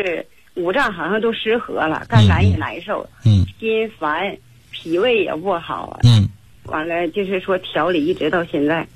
就是五脏好像都失和了，肝胆也难受，心烦，脾胃也不好，完了就是说调理一直到现在。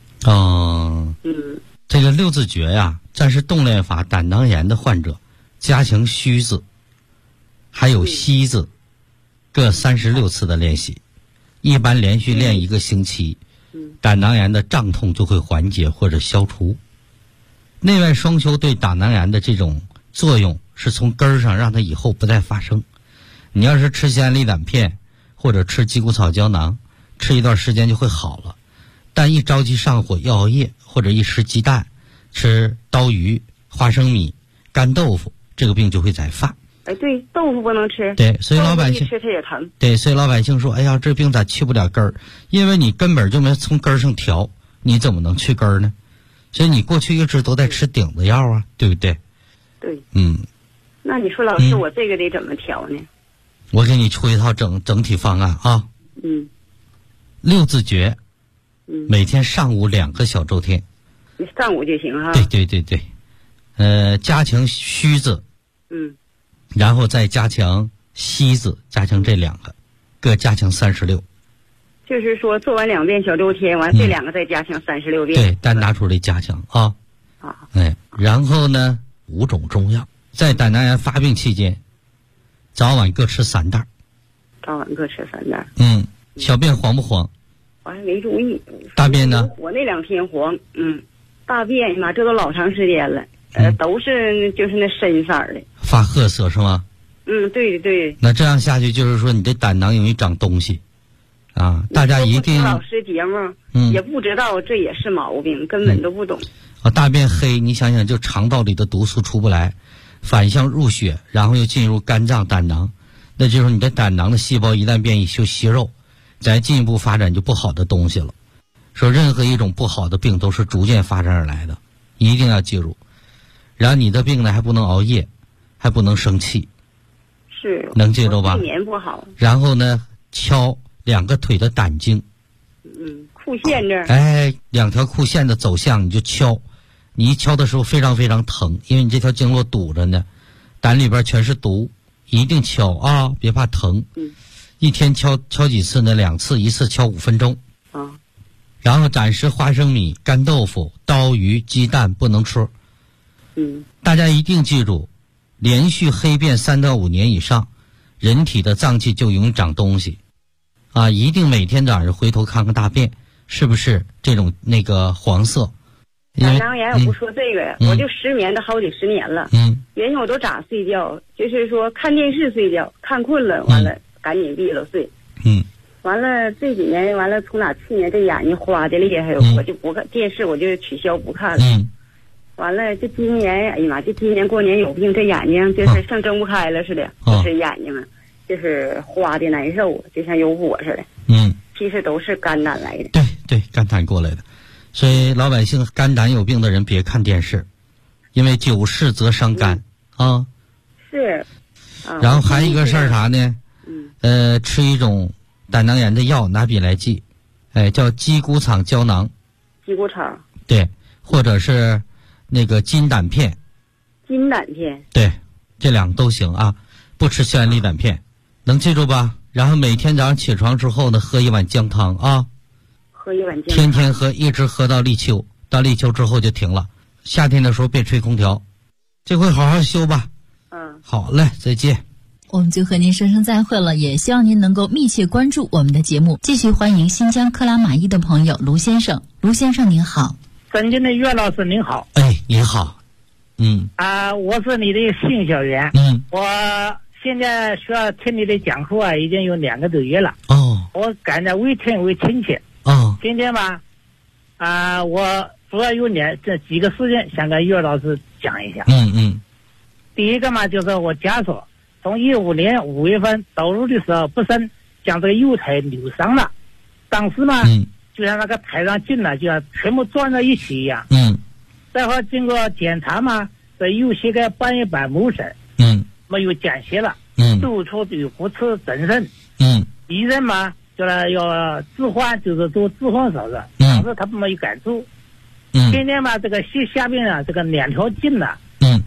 这个六字诀呀，暂时动练法胆囊炎的患者，加强虚字，还有息字，各36次的练习，一般连续练1个星期，胆囊炎的胀痛就会缓解或者消除。内外双修对胆囊炎的这种作用是从根儿上让它以后不再发生。你要是吃鲜利胆片或者吃鸡骨草胶囊，吃一段时间就会好了，但一着急上火要熬夜，或者一吃鸡蛋、吃刀鱼、花生米、干豆腐，这个病就会再犯。 对，豆腐不能吃。 对，所以老百姓吃它也疼。 对，所以老百姓说：“哎呀，这病咋去不了根儿？因为你根本就没从根儿上调，你怎么能去根儿呢？所以你过去一直都在吃顶子药啊，对不对？” 对。那你说老师，我这个得怎么调呢？ 我给你出一套整体方案啊。六字诀。每天上午2个小周天。 你上午就行哈。 对。加强虚字。然后再加强息字，加强这2个，各加强36。 就是说做完2遍小周天，完这2个再加强36遍。 对，单拿出来加强啊。然后呢，5种中药，在胆囊炎发病期间，早晚各吃3袋。 早晚各吃3袋。 小便黄不黄？ 我还没注意。 大便呢？ 我那2天黄。大便嘛，这都老长时间了。都是就是那深色的，发褐色是吗？对。 那这样下去就是说你这胆囊容易长东西啊！大家一定老师节目也不知道这也是毛病，根本都不懂。 大便黑，你想想，就肠道里的毒素出不来，反向入血，然后又进入肝脏、胆囊，那就是你的胆囊的细胞一旦变异就息肉，再进一步发展就不好的东西了。说任何一种不好的病都是逐渐发展而来的，一定要记住。然后你的病呢还不能熬夜，还不能生气， 是能记住吧？ 睡眠不好。 然后呢，敲2个腿的胆经， 裤线这儿。 2条裤线的走向你就敲，你一敲的时候非常非常疼，因为你这条经络堵着呢，胆里边全是毒，一定敲啊，别怕疼。一天敲几次呢？2次，一次敲5分钟。然后暂时花生米、干豆腐、刀鱼、鸡蛋不能吃。大家一定记住，连续黑便3到5年以上，人体的脏器就容易长东西啊！一定每天早上回头看看大便是不是这种那个黄色。 胆囊炎我不说这个，我就失眠都好几10年了。原先我都咋睡觉，就是说看电视睡觉，看困了完了赶紧闭了睡。完了这几年完了，从哪去年这眼睛花的厉害，我就不看电视，我就取消不看了。完了，这今年，哎呀妈，这今年过年有病，这眼睛就是像睁不开了似的，就是眼睛啊，就是花的难受，就像有火似的。其实都是肝胆来的。 对，肝胆过来的。所以老百姓肝胆有病的人别看电视，因为久视则伤肝啊。 是。 然后还有一个事儿啥呢？吃一种胆囊炎的药，拿笔来记，叫鸡骨草胶囊。 鸡骨草。 对，或者是那个金胆片。 金胆片。 对，这2个都行啊，不吃鲜利胆片，能记住吧？然后每天早上起床之后呢，喝1碗姜汤啊。 喝1碗姜汤。 天天喝，一直喝到立秋，到立秋之后就停了。夏天的时候别吹空调，这回好好休吧。好嘞，再见。 我们就和您说声再会了，也希望您能够密切关注我们的节目。继续欢迎新疆克拉玛依的朋友卢先生。卢先生您好。 尊敬的岳老师您好。 您好。 我是你的信小员。我现在需要听你的讲课已经有2个多月了。我感觉为听为亲切。今天吧，我主要有这几个事情想跟岳老师讲一下。第一个嘛，就是我家属从15年5月份走路的时候不慎将这个右腿扭伤了，当时嘛，就像那个台上劲了，就像全部撞在一起一样。再后经过检查嘛，这右膝盖半月板磨损，没有见血了，肚处有骨刺增生。医生嘛，叫他要置换，就是做置换手术，当时他没有敢做。今天嘛，这个膝下边啊，这个2条筋呢，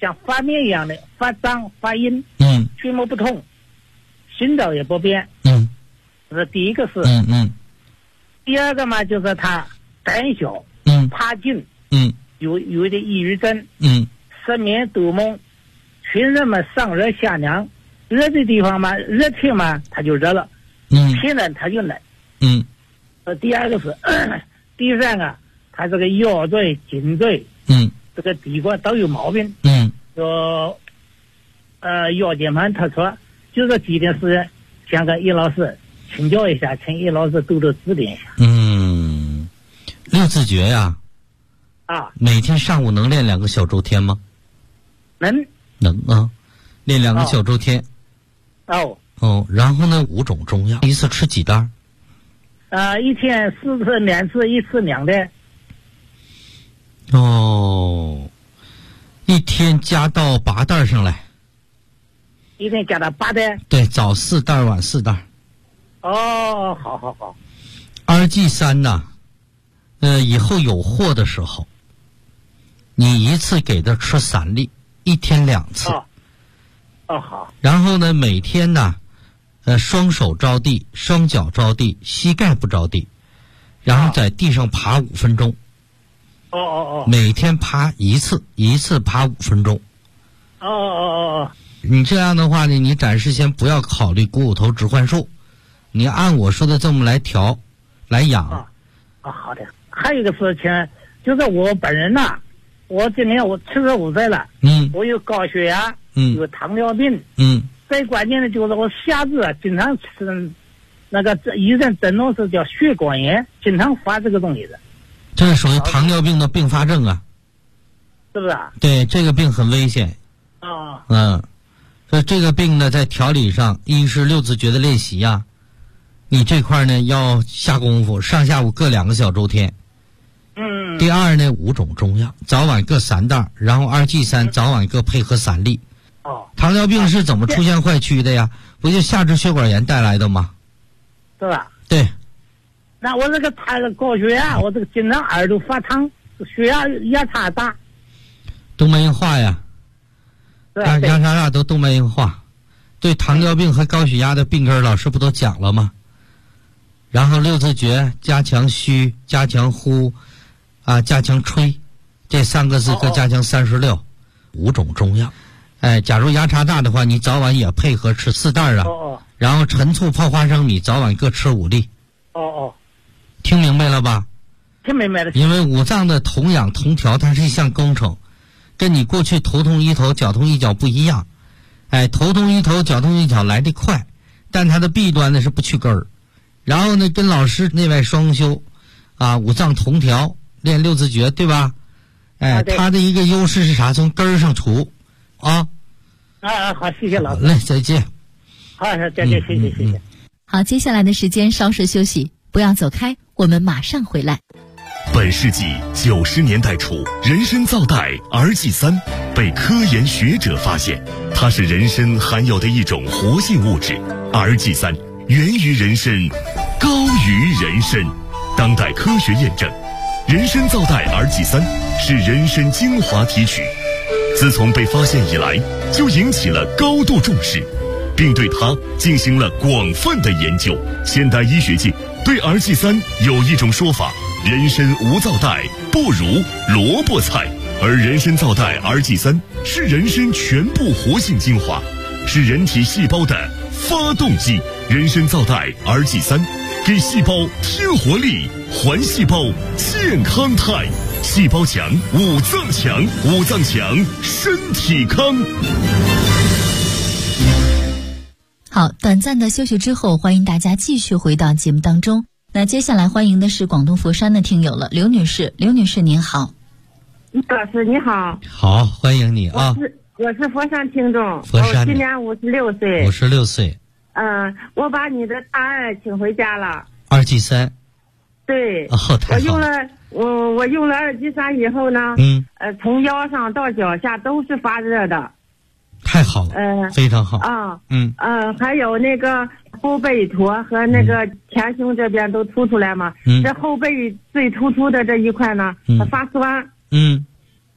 像发面一样的，发胀发硬，血脉不通，心跳也不变，这是第一个事。第二个嘛，就是他胆小，怕紧，有一点抑郁症，失眠多梦，全身嘛上热下凉，热的地方嘛，热天嘛他就热了，天冷他就冷，第二个是，第三个他这个腰椎、颈椎，这个地关都有毛病，腰间盘突出，就这几件事，想跟叶老师请教一下，请叶老师多多指点一下。 六字诀呀，每天上午能练2个小周天吗？能啊，练2个小周天。然后呢，5种中药，一次吃几袋？ 一天4次2次，一次2袋。 一天加到8袋上来。 一天加到8袋。 对，早4袋，晚4袋。 好。 RG3呢？以后有货的时候，你一次给他吃3粒，一天2次。 好。 然后呢，每天呢，双手着地，双脚着地，膝盖不着地，然后在地上爬5分钟。每天爬一次，一次爬5分钟。你这样的话呢，你暂时先不要考虑股骨头置换术，你按我说的这么来调，来养。 好的。还有一个事情，就是我本人呐，我今年我75岁了，我有高血压，有糖尿病，最关键的就是我下肢经常是那个医生诊断是叫血管炎，经常发这个东西的。 这是属于糖尿病的并发症啊， 是不是？ 对，这个病很危险。所以这个病呢，在调理上，一是六字诀的练习呀，你这块呢要下功夫，上下午各2个小周天。第二呢，5种中药，早晚各3袋，然后2G3早晚各配合3粒。糖尿病是怎么出现坏曲的呀？不就下肢血管炎带来的吗？ 是吧？ 对。 那我这个高血压，我这个经常耳朵发烫，血压差大。 动脉硬化呀。压差大都动脉硬化。对糖尿病和高血压的病根，老师不都讲了吗？然后六字诀，加强虚，加强呼，加强吹，这3个字各加强36。5种中药。假如压差大的话，你早晚也配合吃4袋啊。然后陈醋泡花生米，早晚各吃5粒。听明白了吧？ 听明白了。 因为五脏的同养同调，它是一项工程，跟你过去头痛医头，脚痛医脚不一样。头痛医头，脚痛医脚来得快，但它的弊端呢是不去根儿。然后呢，跟老师内外双修，五脏同调，练六字诀，对吧？它的一个优势是啥？从根儿上除。好， 谢谢老师。 好嘞，再见。 好，再见，谢谢。 好，接下来的时间稍事休息，不要走开，我们马上回来。 本世纪90年代初，人参皂苷 RG3 被科研学者发现，它是人参含有的一种活性物质。RG3 源于人参，高于人参。当代科学验证，人参皂苷 RG3 是人参精华提取，自从被发现以来，就引起了高度重视，并对它进行了广泛的研究。现代医学界对 RG3 有一种说法：人参无皂苷不如萝卜菜，而人参皂苷 RG3 是人参全部活性精华，是人体细胞的发动机。人参皂苷 RG3 给细胞添活力，还细胞健康态。细胞强，五脏强，五脏强，身体康。 好，短暂的休息之后，欢迎大家继续回到节目当中。那接下来欢迎的是广东佛山的听友了，刘女士。刘女士您好。 老师你好。 好，欢迎你啊。 我是佛山听众， 佛山我今年56岁。 56岁。 我把你的大二请回家了。 2G3。 对。 太好了。 我用了2G3以后呢，从腰上到脚下都是发热的。 太好了。非常好。 还有那个后背驼和那个前胸这边都凸出来嘛。这后背最突出的这一块呢，它发酸。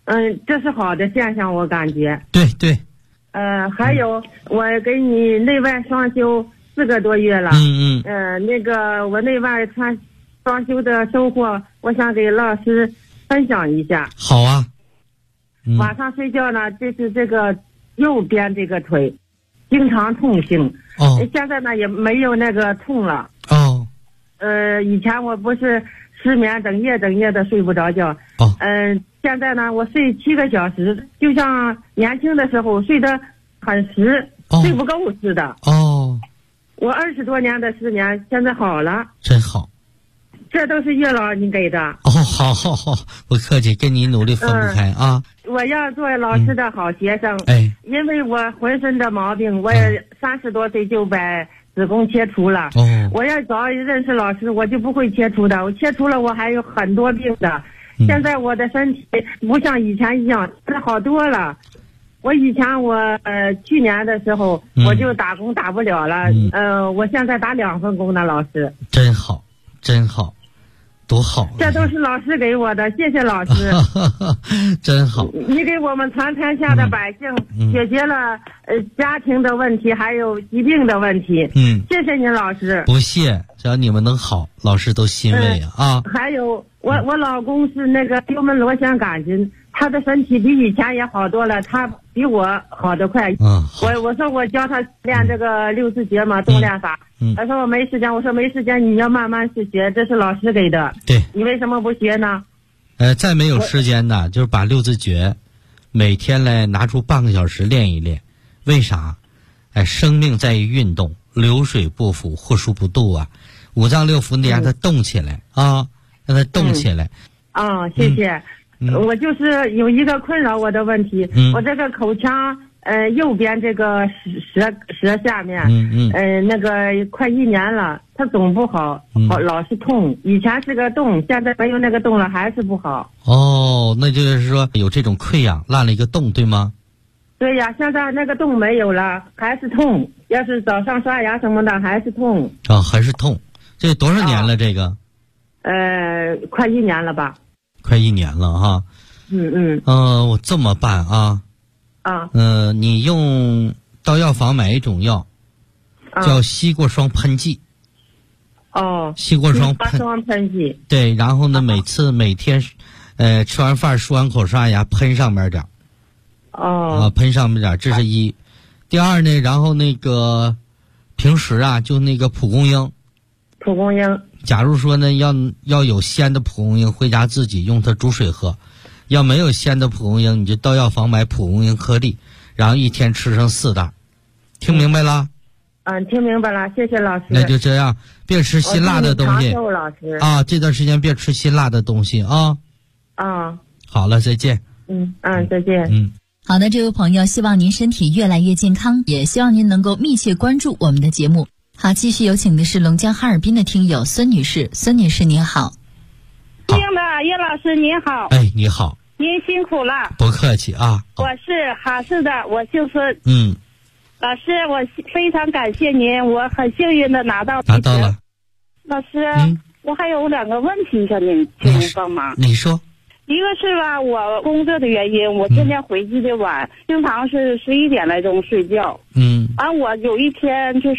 这是好的现象，我感觉。 对对。 还有我给你内外双修4个多月了。那个我内外双修的收获，我想给老师分享一下。 好啊。 晚上睡觉呢，就是这个右边这个腿经常痛醒。现在呢也没有那个痛了。以前我不是失眠，整夜的睡不着觉。现在呢我睡7个小时，就像年轻的时候睡得很实，睡不够似的。我20多年的失眠现在好了。 真好。 这都是月老你给的。 好，不客气，跟你努力分不开啊。 我要做老师的好学生。因为我浑身的毛病，我也30多岁就把子宫切除了。我要早认识老师，我就不会切除的。我切除了，我还有很多病的。现在我的身体不像以前一样，好多了。我以前去年的时候我就打工打不了了。我现在打2份工呢，老师。 真好，真好。多好！ 这都是老师给我的，谢谢老师。 真好！ 你给我们全天下的百姓解决了家庭的问题，还有疾病的问题。谢谢您，老师。 不谢，只要你们能好，老师都欣慰啊。 还有我老公是那个幽门螺旋杆菌，他的身体比以前也好多了，他比我好得快。我说我教他练这个6字诀嘛，动练法。他说我没时间，我说没时间，你要慢慢去学，这是老师给的。 对， 你为什么不学呢？ 再没有时间呢，就是把6字诀每天来拿出半个小时练一练。为啥？生命在于运动，流水不腐，祸疏不渡啊。5脏6腑你让它动起来啊，让它动起来。 谢谢。我就是有一个困扰我的问题，我这个口腔右边这个舌下面，那个快1年了，它总不好，老是痛。以前是个洞，现在没有那个洞了，还是不好。 那就是说有这种溃疡，烂了一个洞，对吗？ 对呀，现在那个洞没有了，还是痛。要是早上刷牙什么的，还是痛。 还是痛。这多少年了？这个？ 快1年了吧。 快1年了哈。我这么办啊。你到药房买一种药，叫西过霜喷剂。西过霜喷剂。 对，然后呢，每天，吃完饭漱完口刷牙，喷上面点。喷上面点，这是一。第二呢，然后那个平时啊，就那个蒲公英。假如说呢，要有鲜的蒲公英，回家自己用它煮水喝。要没有鲜的蒲公英，你就到药房买蒲公英颗粒，然后一天吃上4袋。听明白了？ 听明白了，谢谢老师。 那就这样，别吃辛辣的东西。 老师这段时间别吃辛辣的东西啊。好了，再见。 再见。 好的，这位朋友，希望您身体越来越健康，也希望您能够密切关注我们的节目。好，继续有请的是龙江哈尔滨的听友孙女士。孙女士您好。 亲的叶老师您好。 你好。 您辛苦了。 不客气啊。 我是哈市的，我姓孙。老师，我非常感谢您，我很幸运的拿到了。老师，我还有2个问题向您请您帮忙。 你说。 一个是吧，我工作的原因，我天天回去的晚，经常是11点来钟睡觉。我有一天就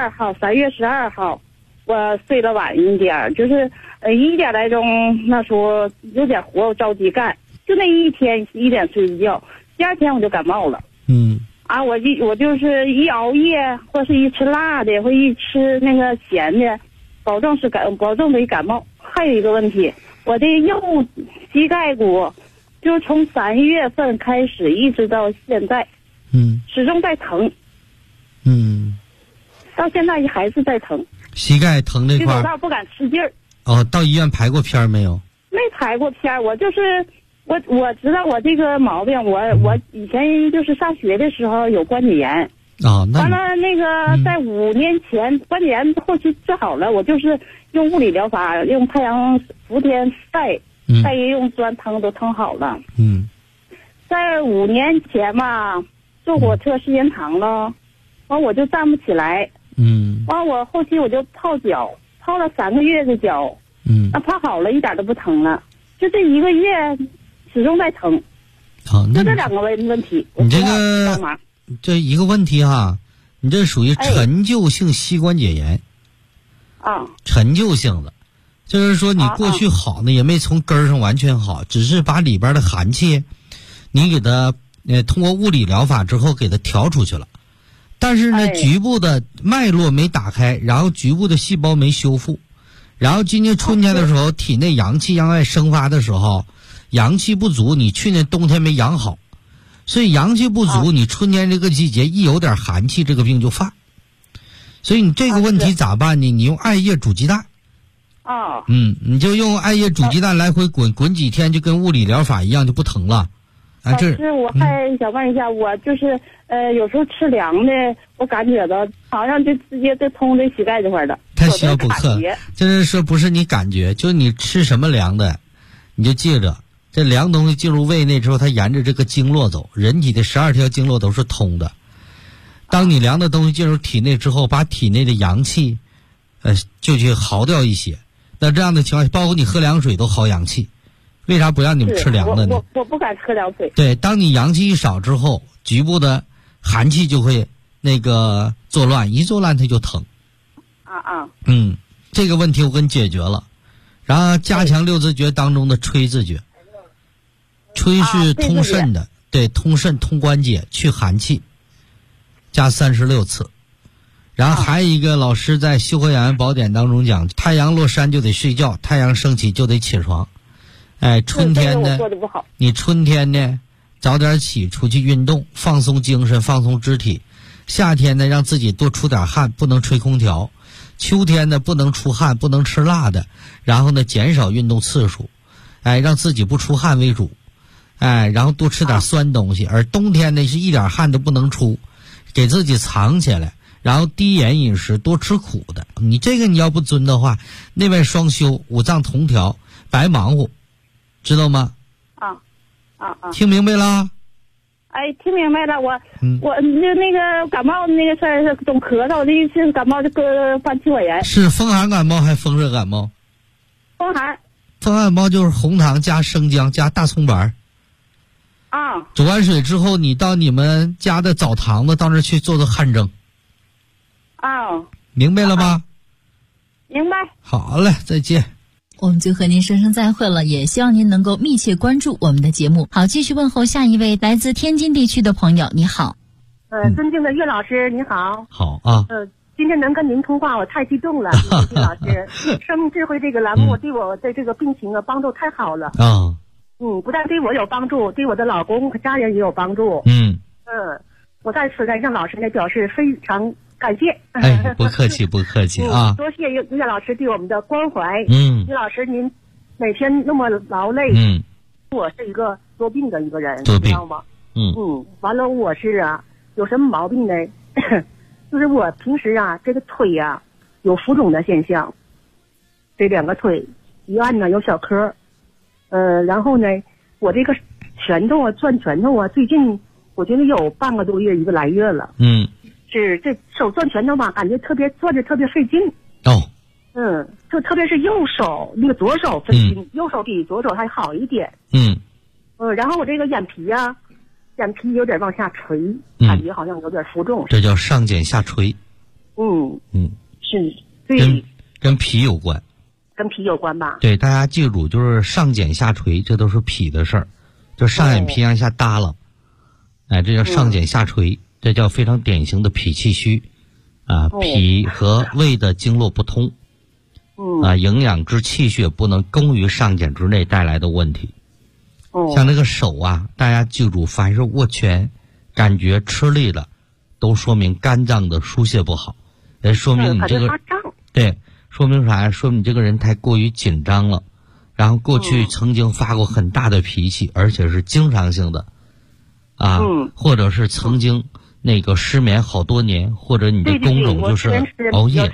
3月12号，我睡得晚一点，就是1点来钟，那时候有点活，我着急干，就那一天1点睡觉，第2天我就感冒了。我就是一熬夜，或是一吃辣的，或一吃那个咸的，保证得感冒。还有一个问题，我的右膝盖骨，就是从3月份开始一直到现在，始终在疼。到现在还是在疼。 膝盖疼那块走道不敢使劲儿。 到医院排过片没有？ 没排过片，我就是我知道我这个毛病，我以前就是上学的时候有关节炎。完了那个在5年前关节炎后期治好了，我就是用物理疗法，用太阳伏天晒，用酸疼都疼好了。在5年前嘛，坐火车时间长了，完我就站不起来。完我后期我就泡脚，泡了3个月的脚。泡好了，一点都不疼了，就这1个月始终在疼。 好， 就这2个问题。 你这一个问题哈，你这属于陈旧性膝关节炎。陈旧性的，就是说你过去好呢，也没从根儿上完全好，只是把里边的寒气，你给它通过物理疗法之后给它调出去了，但是呢，局部的脉络没打开，然后局部的细胞没修复，然后今年春天的时候，体内阳气向外生发的时候，阳气不足，你去年冬天没养好，所以阳气不足，你春天这个季节一有点寒气，这个病就犯。所以你这个问题咋办呢？你用艾叶煮鸡蛋。你就用艾叶煮鸡蛋来回滚几天，就跟物理疗法一样，就不疼了。 老师，我还想问一下，我就是有时候吃凉的，我感觉到好像就直接就通这膝盖这块的。 太小补课，就是说不是你感觉，就你吃什么凉的，你就记着，这凉东西进入胃内之后，它沿着这个经络走，人体的12条经络都是通的。当你凉的东西进入体内之后，把体内的阳气，就去耗掉一些。那这样的情况，包括你喝凉水都耗阳气，为啥不让你们吃凉的呢？ 我不敢喝凉水。 对，当你阳气一少之后，局部的寒气就会作乱，一作乱它就疼。这个问题我给你解决了，然后加强6字诀当中的吹字诀。吹是通肾的，对，通肾通关节去寒气。加36次，然后还有一个老师在《修和养颜宝典》当中讲，太阳落山就得睡觉，太阳升起就得起床。春天呢，你春天呢早点起，出去运动，放松精神，放松肢体。夏天呢，让自己多出点汗，不能吹空调。秋天呢，不能出汗，不能吃辣的，然后呢，减少运动次数，让自己不出汗为主，然后多吃点酸东西。而冬天呢，是一点汗都不能出。给自己藏起来，然后低盐饮食，多吃苦的。你这个你要不遵的话，内外双修，五脏同调，白忙活，知道吗？听明白了？ 听明白了。我就那个感冒那个事儿是总咳嗽，这一次感冒就犯气管炎。 是风寒感冒还是风热感冒？ 风寒。 风寒感冒就是红糖加生姜加大葱白。煮完水之后，你到你们家的澡堂子到那儿去做汗蒸。明白了吗？ 明白。 好嘞，再见。 我们就和您说声再会了，也希望您能够密切关注我们的节目。好，继续问候下一位来自天津地区的朋友，你好。 尊敬的岳老师，你好。 好啊。 今天能跟您通话，我太激动了。岳老师，生命智慧这个栏目对我的这个病情帮助太好了。不但对我有帮助，对我的老公和家人也有帮助。我在此向老师表示非常感谢。 不客气，不客气啊！ 多谢岳老师对我们的关怀。岳老师，您每天那么劳累。我是一个多病的一个人，你知道吗？完了，我是有什么毛病呢？就是我平时这个腿有浮肿的现象，这2个腿一按呢有小颗。然后呢，我这个拳头转拳头最近我觉得有半个多月1个来月了。是这手转拳头感觉转着特别费劲。就特别是右手那个左手分心，右手比左手还好一点。然后我这个眼皮有点往下垂，感觉好像有点浮肿。 这叫上睑下垂。 是对， 跟脾有关。 跟脾有关吧？ 对，大家记住，就是上睑下垂，这都是脾的事儿，就上眼皮往下耷拉，这叫上睑下垂，这叫非常典型的脾气虚，脾和胃的经络不通，营养之气血不能供于上睑之内带来的问题。像那个手大家记住，凡是握拳，感觉吃力了，都说明肝脏的疏泄不好，说明你这个对。说明啥呀？说明你这个人太过于紧张了，然后过去曾经发过很大的脾气，而且是经常性的，或者是曾经失眠好多年，或者你的工种就是熬夜，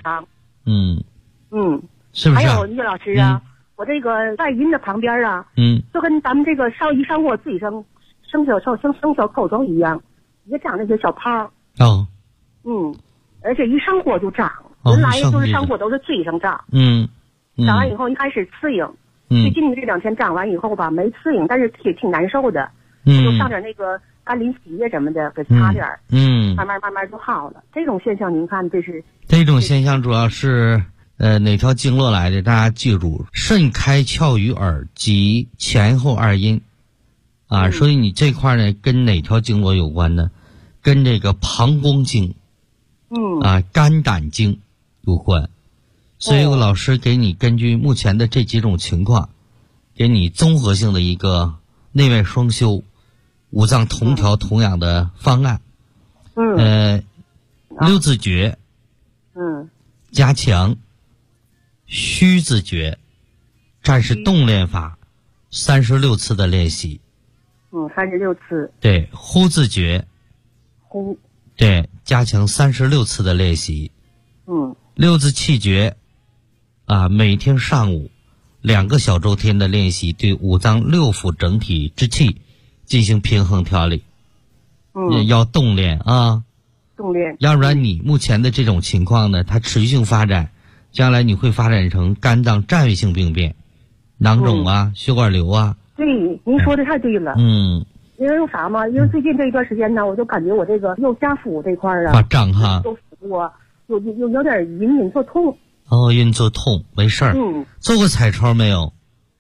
是不是？ 还有岳老师我这个外阴的旁边就跟咱们这个一上火自己生小口疮一样，也长那些小泡。而且一上火就长。原来就是上火都是嘴上长，长完以后一开始刺痒，最近这2天长完以后吧没刺痒，但是挺难受的。 就上点那个甘霖洗液什么的，给擦点，慢慢就好了。这种现象您看这种现象主要是哪条经络来的？大家记住，肾开窍于耳及前后二阴啊，所以你这块呢跟哪条经络有关呢？跟这个膀胱经肝胆经有关。所以我老师给你根据目前的这几种情况，给你综合性的一个内外双修、五脏同调同养的方案。六字诀，加强虚字诀，战士动练法，36次的练习。 36次。 对，呼字诀。 呼。 对，加强36次的练习。六字气诀。每天上午2个小周天的练习，对五脏六腑整体之气进行平衡调理。要动练啊， 动练， 要不然你目前的这种情况呢，它持续性发展，将来你会发展成肝脏占位性病变，囊肿啊，血管瘤啊。 对，您说的太对了。因为啥嘛？因为最近这一段时间呢，我就感觉我这个右下腹这块发胀哈， 我有点隐隐作痛。 隐作痛，没事儿。做过彩超没有？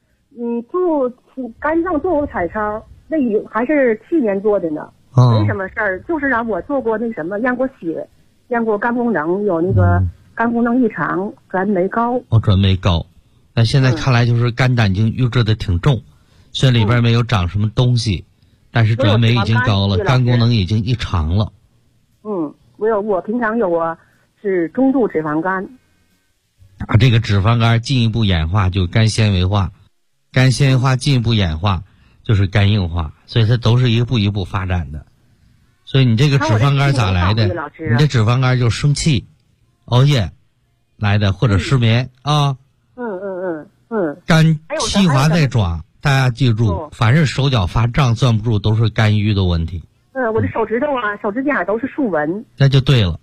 肝脏做过彩超，那还是去年做的呢。没什么事儿，就是让我做过那什么，验过血，验过肝功能，有那个肝功能异常，转酶高。 转酶高，那现在看来就是肝胆经郁滞的挺重，虽然里边没有长什么东西，但是转酶已经高了，肝功能已经异常了。 我平常是中度脂肪肝。 这个脂肪肝进一步演化就肝纤维化，肝纤维化进一步演化就是肝硬化，所以它都是一步一步发展的。所以你这个脂肪肝咋来的？你这脂肪肝就是生气、熬夜来的，或者失眠啊。肝气滑在爪，大家记住，凡是手脚发胀、攥不住，都是肝郁的问题。 我的手指头手指甲都是竖纹。 那就对了。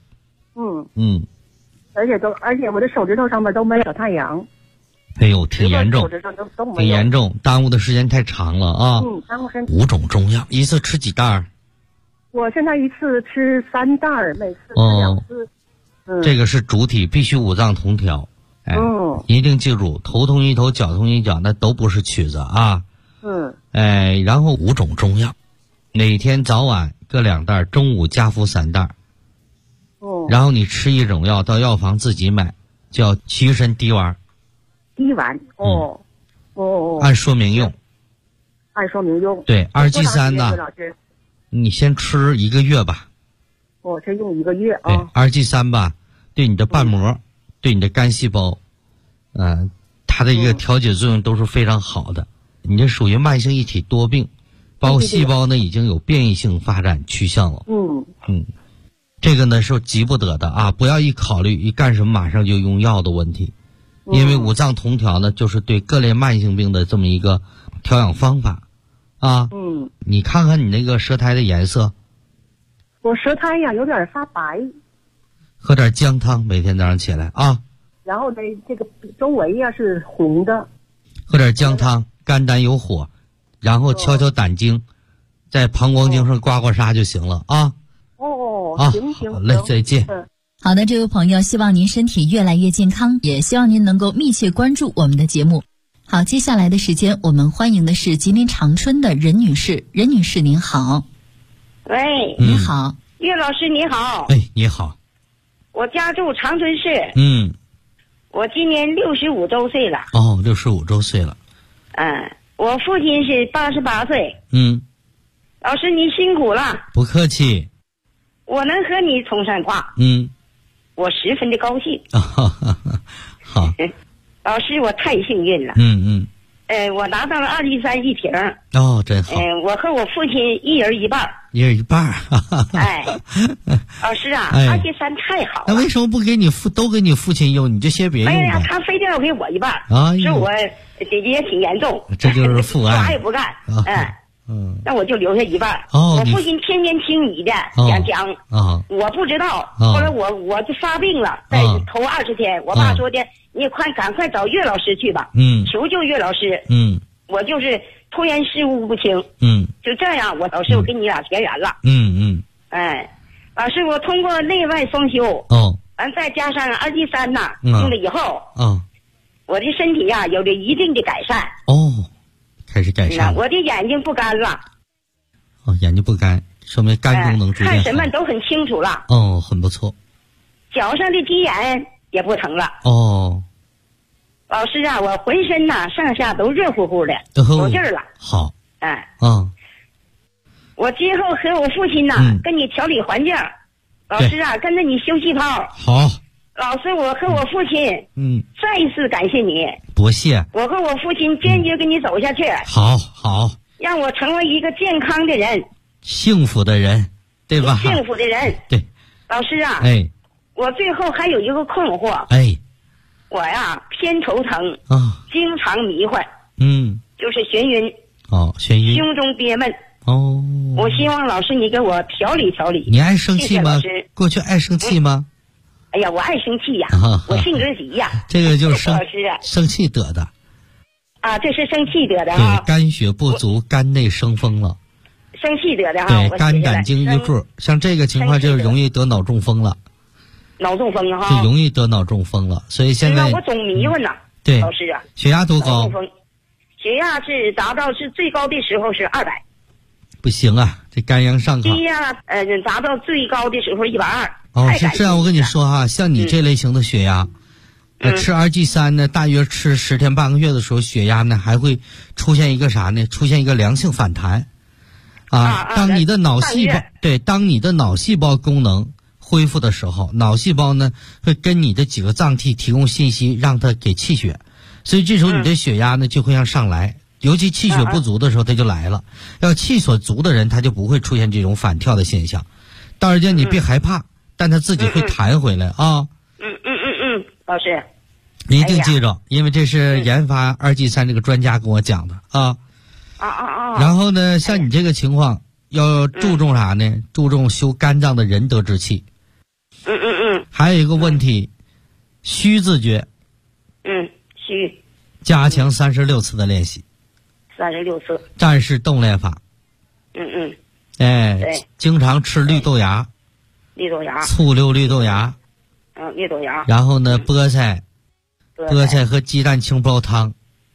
而且我的手指头上面都没有太阳。 哎呦，挺严重，挺严重，耽误的时间太长了啊！ 耽误时间。 5种中药，一次吃几袋？ 我现在一次吃3袋，每次吃2次。 这个是主体，必须五脏同调。一定记住，头痛一头，脚痛一脚，那都不是曲子啊。然后5种中药，每天早晚各2袋，中午加服3袋。然后你吃一种药，到药房自己买，叫祛神滴丸。 滴丸， 按说明用。 按说明用。 对，2G3呢？你先吃1个月吧。 我先用1个月啊。 对，2G3吧，对你的瓣膜，对你的肝细胞，它的一个调节作用都是非常好的。你这属于慢性一体多病，包括细胞呢已经有变异性发展趋向了。这个呢是急不得的啊！不要一考虑一干什么马上就用药的问题，因为五脏同调呢，就是对各类慢性病的这么一个调养方法啊。你看看你那个舌苔的颜色， 我舌苔呀有点发白。 喝点姜汤，每天早上起来啊。 然后呢，这个周围呀是红的。 喝点姜汤，肝胆有火，然后敲胆经，在膀胱经上刮刮痧就行了啊。 行， 好嘞，再见。 好的，这位朋友，希望您身体越来越健康，也希望您能够密切关注我们的节目。好，接下来的时间，我们欢迎的是吉林长春的任女士。任女士您好。 喂， 你好， 岳老师你好。 你好。 我家住长春市。我今年65周岁了。 65周岁了。 我父亲是88岁。老师你辛苦了。 不客气。 我能和你通上话，我十分的高兴。 好， 老师，我太幸运了。我拿到了2G3一瓶。 真好。 我和我父亲一人一半。 一人一半。 老师啊，2G3太好了。 那为什么不给你都给你父亲用，你就先别用吧？ 哎呀，他非得要给我一半。是我姐姐也挺严重。 这就是父爱。 啥也不干。那我就留下一半。我父亲天天听你的讲，我不知道。后来我就发病了，在头20天，我爸说的，你赶快找岳老师去吧，求救岳老师。 我就是突然事无不清。就这样，老师我跟你俩结缘了。哎，老师我通过内外双修，完再加上2G3呐，用了以后，我的身体呀有了一定的改善。 开始改善了。 我的眼睛不干了。 眼睛不干，说明肝功能逐渐好。 看什么都很清楚了。 很不错。 脚上的鸡眼也不疼了。老师啊，我浑身呐上下都热乎乎的，有劲儿了。 好。 我今后和我父亲呐，跟你调理环境。老师啊，跟着你修气泡。 好。 老师，我和我父亲，再一次感谢你。 多谢。 我和我父亲坚决跟你走下去。 好。 让我成为一个健康的人， 幸福的人，对吧？ 幸福的人。 对。 老师啊。我最后还有一个困惑。我呀偏头疼经常迷幻。就是眩晕。 眩晕。 胸中憋闷。我希望老师你给我调理调理。 你爱生气吗？过去爱生气吗？ 哎呀，我爱生气呀，我性格急呀。 这个就是生气得的。 这是生气得的对，肝血不足，肝内生风了。 生气得的对，肝胆经郁合，像这个情况就容易得脑中风了。 脑中风就容易得脑中风了，所以现在我总迷混呐。 对， 老师啊， 血压多高？ 血压是达到最高的时候是200。 不行啊，这肝阳上亢。 低压达到最高的时候120。 是这样，我跟你说哈，像你这类型的血压，吃2G3呢，大约吃10天半个月的时候，血压呢还会出现一个啥呢？出现一个良性反弹。当你的脑细胞当你的脑细胞功能恢复的时候，脑细胞呢会跟你的几个脏器提供信息，让它给气血，所以这时候你的血压呢就会上来。尤其气血不足的时候，它就来了。要气所足的人，他就不会出现这种反跳的现象。到时间你别害怕，但他自己会弹回来啊。 老师， 你一定记着，因为这是研发2G3这个专家跟我讲的啊。然后呢，像你这个情况，要注重啥呢？注重修肝脏的仁德之气。还有一个问题，虚字诀。 虚。 加强36次的练习。 36次。 战士动练法。经常吃绿豆芽。醋溜绿豆芽。 绿豆芽。 然后呢，菠菜和鸡蛋清煲汤。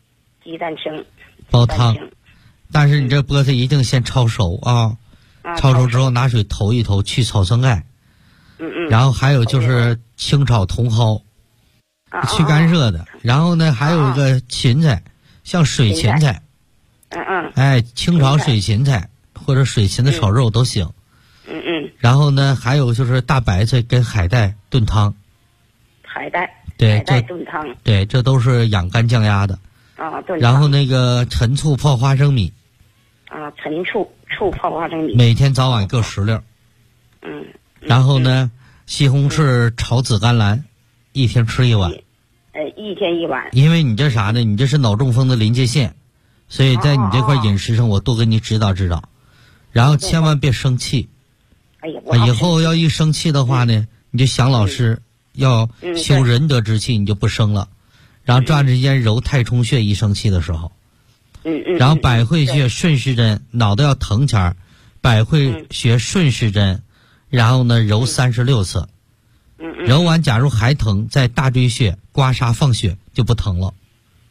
煲汤。但是你这菠菜一定先焯熟啊。焯熟之后拿水投一投，去草酸钙。然后还有就是清炒茼蒿。去干热的。然后呢，还有一个芹菜，像水芹菜。清炒水芹菜或者水芹的炒肉都行。然后呢，还有就是大白菜跟海带炖汤。 海带炖汤。 对，这都是养肝降压的。然后那个陈醋泡花生米。 陈醋泡花生米。 每天早晚各10粒。然后呢，西红柿炒紫甘蓝，一天吃1碗。 一天1碗。 因为你这啥呢？你这是脑中风的临界线，所以在你这块饮食上，我多给你指导指导。然后千万别生气。以后要一生气的话呢，你就想老师要修仁德之气，你就不生了。然后抓着间揉太冲穴，一生气的时候。然后百会穴顺时针，脑袋要疼前儿，百会穴顺时针，然后呢揉36次。揉完假如还疼，在大椎穴刮痧放血就不疼了。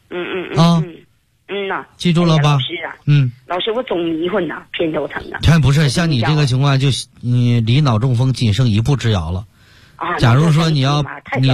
记住了吧？ 老师我总迷混呐，偏头疼啊。 不是，像你这个情况就离脑中风仅剩1步之遥了。假如说你要